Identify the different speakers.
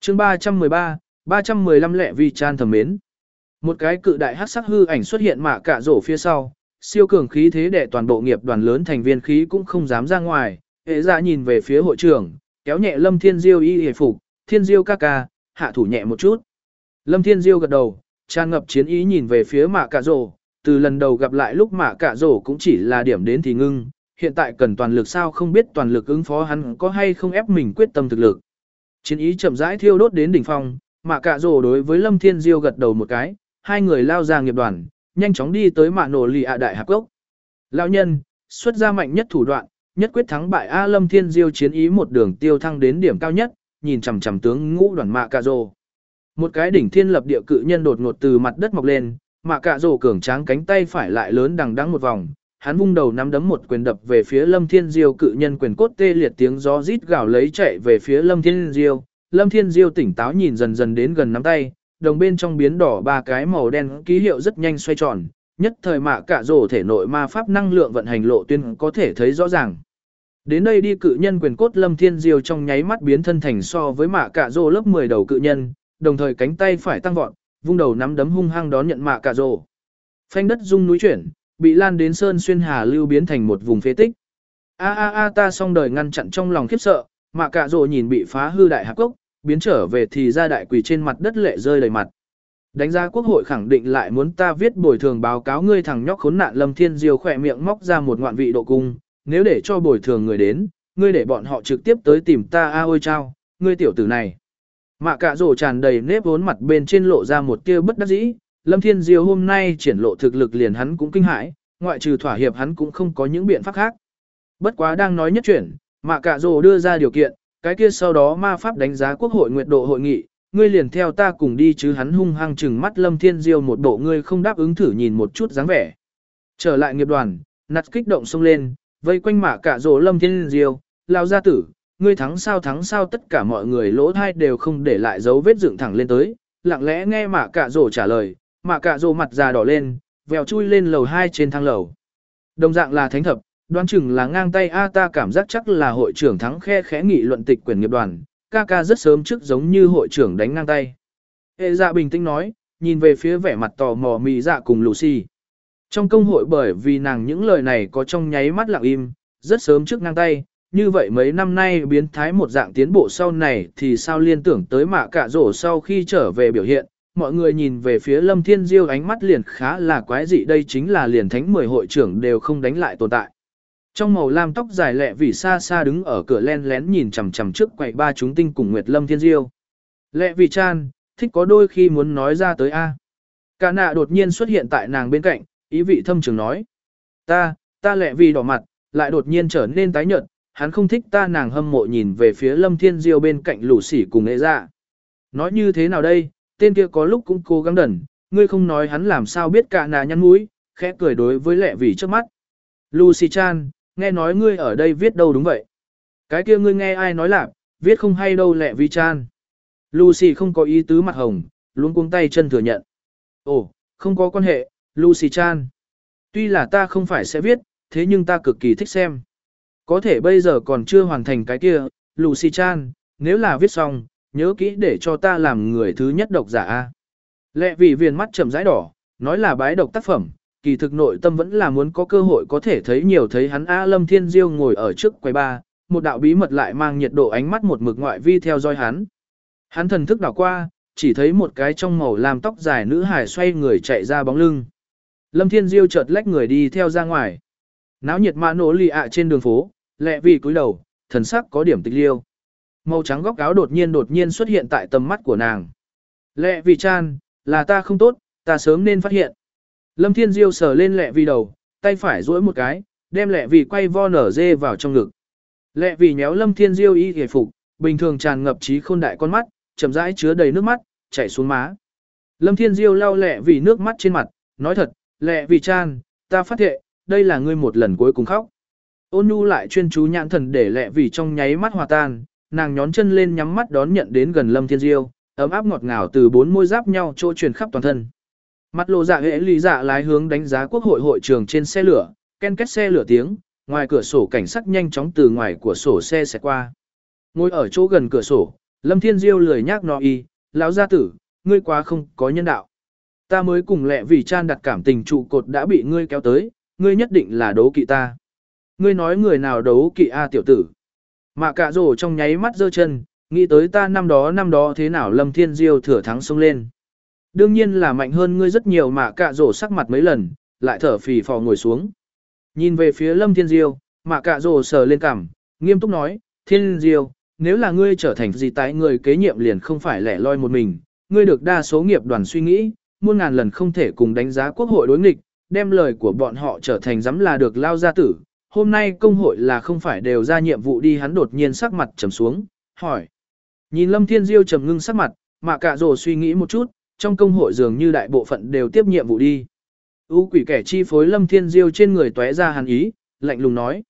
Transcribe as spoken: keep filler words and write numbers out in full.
Speaker 1: chương ba trăm mười ba, ba trăm mười lăm lẹ vì chan thầm mến. Một cái cự đại hắc sắc hư ảnh xuất hiện mạ cả rổ phía sau, siêu cường khí thế để toàn bộ nghiệp đoàn lớn thành viên khí cũng không dám ra ngoài, hệ dạ nhìn về phía hội trưởng, kéo nhẹ Lâm Thiên Diêu y hề phục, Thiên Diêu ca ca, hạ thủ nhẹ một chút. Lâm Thiên Diêu gật đầu, tràn ngập chiến ý nhìn về phía mạ cả rổ, từ lần đầu gặp lại lúc mạ cả rổ cũng chỉ là điểm đến thì ngưng, hiện tại cần toàn lực sao không biết toàn lực ứng phó hắn có hay không ép mình quyết tâm thực lực. Chiến ý chậm rãi thiêu đốt đến đỉnh phong, mạ cả rổ đối với Lâm Thiên Diêu gật đầu một cái, hai người lao ra nghiệp đoàn, nhanh chóng đi tới mạ nổ lì ạ đại hạp gốc. Lão nhân, xuất ra mạnh nhất thủ đoạn, nhất quyết thắng bại A Lâm Thiên Diêu chiến ý một đường tiêu thăng đến điểm cao nhất, nhìn chằm chằm tướng ngũ đoàn mạ cà rồ. Một cái đỉnh thiên lập địa cự nhân đột ngột từ mặt đất mọc lên, mạ cà rồ cường tráng cánh tay phải lại lớn đằng đẵng một vòng, hắn vung đầu nắm đấm một quyền đập về phía Lâm Thiên Diêu, cự nhân quyền cốt tê liệt tiếng gió rít gào lấy chạy về phía Lâm Thiên Diêu. Lâm Thiên Diêu tỉnh táo nhìn dần dần đến gần nắm tay, đồng bên trong biến đỏ ba cái màu đen ký hiệu rất nhanh xoay tròn, nhất thời mạ cà rồ thể nội ma pháp năng lượng vận hành lộ tuyến có thể thấy rõ ràng. Đến đây đi cự nhân quyền cốt Lâm Thiên Diêu trong nháy mắt biến thân thành so với mạ cà rồ lớp mười đầu cự nhân, đồng thời cánh tay phải tăng vọt, vung đầu nắm đấm hung hăng đón nhận mạ cà rồ. Phanh đất rung núi chuyển, bị lan đến sơn xuyên hà lưu biến thành một vùng phế tích. A a a ta xong đời ngăn chặn trong lòng khiếp sợ, mạ cà rồ nhìn bị phá hư đại hạp cốc, biến trở về thì ra đại quỳ trên mặt đất lệ rơi đầy mặt. Đánh giá quốc hội khẳng định lại muốn ta viết bồi thường báo cáo ngươi thằng nhóc khốn nạn. Lâm Thiên Diêu khỏe miệng móc ra một ngoạn vị độ cung, nếu để cho bồi thường người đến, ngươi để bọn họ trực tiếp tới tìm ta a ôi chao, ngươi tiểu tử này. Mạ cà rồ tràn đầy nếp vốn mặt bên trên lộ ra một tia bất đắc dĩ, Lâm Thiên Diêu hôm nay triển lộ thực lực liền hắn cũng kinh hãi, ngoại trừ thỏa hiệp hắn cũng không có những biện pháp khác. Bất quá đang nói nhất chuyển, mạ cà rồ đưa ra điều kiện, cái kia sau đó ma pháp đánh giá quốc hội nguyệt độ hội nghị, ngươi liền theo ta cùng đi chứ. Hắn hung hăng trừng mắt Lâm Thiên Diêu một bộ ngươi không đáp ứng thử nhìn một chút dáng vẻ. Trở lại nghiệp đoàn, nặt kích động xông lên, vây quanh mạ cà rồ Lâm Thiên Diêu, lao gia tử, ngươi thắng sao thắng sao. Tất cả mọi người lỗ thai đều không để lại dấu vết dựng thẳng lên tới, lặng lẽ nghe mạ cà rồ trả lời. Mạ cà rồ mặt già đỏ lên, vèo chui lên lầu hai trên thang lầu. Đồng dạng là thánh thập, đoán chừng là ngang tay a ta cảm giác chắc là hội trưởng thắng khe khẽ nghị luận tịch quyền nghiệp đoàn, ca ca rất sớm trước giống như hội trưởng đánh ngang tay. Hệ dạ bình tĩnh nói, nhìn về phía vẻ mặt tò mò mị dạ cùng Lucy. Trong công hội bởi vì nàng những lời này có trong nháy mắt lặng im, rất sớm trước ngang tay, như vậy mấy năm nay biến thái một dạng tiến bộ sau này thì sao liên tưởng tới mạ cà rổ sau khi trở về biểu hiện. Mọi người nhìn về phía Lâm Thiên Diêu ánh mắt liền khá là quái dị, đây chính là liền thánh mười hội trưởng đều không đánh lại tồn tại. Trong màu lam tóc dài lẹ vì xa xa đứng ở cửa len lén nhìn chằm chằm trước quầy ba chúng tinh cùng Nguyệt Lâm Thiên Diêu. Lẹ vì chan, thích có đôi khi muốn nói ra tới A. Cả nạ đột nhiên xuất hiện tại nàng bên cạnh, ý vị thâm trường nói. Ta, ta lẹ vì đỏ mặt, lại đột nhiên trở nên tái nhợt, hắn không thích ta. Nàng hâm mộ nhìn về phía Lâm Thiên Diêu bên cạnh lũ sỉ cùng ế dạ. Nói như thế nào đây, tên kia có lúc cũng cố gắng đần, ngươi không nói hắn làm sao biết. Cả nạ nhăn mũi, khẽ cười đối với lẹ vì trước mắt. Lucy chan, nghe nói ngươi ở đây viết đâu đúng vậy? Cái kia ngươi nghe ai nói lạc, viết không hay đâu lẹ vì chan. Lucy không có ý tứ mặt hồng, luôn cuống tay chân thừa nhận. Ồ, không có quan hệ, Lucy chan. Tuy là ta không phải sẽ viết, thế nhưng ta cực kỳ thích xem. Có thể bây giờ còn chưa hoàn thành cái kia, Lucy chan, nếu là viết xong, nhớ kỹ để cho ta làm người thứ nhất độc giả a. Lẹ vì viền mắt trầm rãi đỏ, nói là bái độc tác phẩm, kỳ thực nội tâm vẫn là muốn có cơ hội có thể thấy nhiều thấy hắn. A Lâm Thiên Diêu ngồi ở trước quầy ba, một đạo bí mật lại mang nhiệt độ ánh mắt một mực ngoại vi theo dõi hắn. Hắn thần thức đảo qua, chỉ thấy một cái trong màu làm tóc dài nữ hài xoay người chạy ra bóng lưng. Lâm Thiên Diêu chợt lách người đi theo ra ngoài. Náo nhiệt mã nổ lì ạ trên đường phố, lẹ vì cúi đầu, thần sắc có điểm tịch liêu. Màu trắng góc áo đột nhiên đột nhiên xuất hiện tại tầm mắt của nàng. Lẹ vì chan, là ta không tốt, ta sớm nên phát hiện. Lâm Thiên Diêu sờ lên lẹ vì đầu, tay phải duỗi một cái, đem lẹ vì quay vo nở dê vào trong ngực. Lẹ vì méo Lâm Thiên Diêu y hề phục, bình thường tràn ngập trí khôn đại con mắt, chậm rãi chứa đầy nước mắt, chảy xuống má. Lâm Thiên Diêu lau lẹ vì nước mắt trên mặt, nói thật, lẹ vì chan, ta phát hiện, đây là ngươi một lần cuối cùng khóc. Ôn nhu lại chuyên chú nhãn thần để lẹ vì trong nháy mắt hòa tan, nàng nhón chân lên nhắm mắt đón nhận đến gần Lâm Thiên Diêu, ấm áp ngọt ngào từ bốn môi giáp nhau trôi truyền khắp toàn thân. Mặt lộ dạ hệ lý dạ lái hướng đánh giá quốc hội hội trường trên xe lửa, ken két xe lửa tiếng, ngoài cửa sổ cảnh sát nhanh chóng từ ngoài của sổ xe xẹt qua. Ngồi ở chỗ gần cửa sổ, Lâm Thiên Diêu lười nhác nói y, lão gia tử, ngươi quá không có nhân đạo. Ta mới cùng lẹ vì chan đặt cảm tình trụ cột đã bị ngươi kéo tới, ngươi nhất định là đấu kỵ ta. Ngươi nói người nào đấu kỵ a tiểu tử. Mạ cạ rổ trong nháy mắt giơ chân, nghĩ tới ta năm đó năm đó thế nào Lâm Thiên Diêu thừa thắng xông lên. Đương nhiên là mạnh hơn ngươi rất nhiều mạ cạ rổ sắc mặt mấy lần, lại thở phì phò ngồi xuống. Nhìn về phía Lâm Thiên Diêu, mạ cạ rổ sờ lên cằm, nghiêm túc nói, Thiên Diêu, nếu là ngươi trở thành gì tái người kế nhiệm liền không phải lẻ loi một mình, ngươi được đa số nghiệp đoàn suy nghĩ, muôn ngàn lần không thể cùng đánh giá quốc hội đối nghịch, đem lời của bọn họ trở thành dám là được lao gia tử. Hôm nay công hội là không phải đều ra nhiệm vụ đi, hắn đột nhiên sắc mặt trầm xuống, hỏi. Nhìn Lâm Thiên Diêu trầm ngưng sắc mặt, mạ cạ rồ suy nghĩ một chút, trong công hội dường như đại bộ phận đều tiếp nhiệm vụ đi. U quỷ kẻ chi phối Lâm Thiên Diêu trên người tóe ra hàn ý, lạnh lùng nói,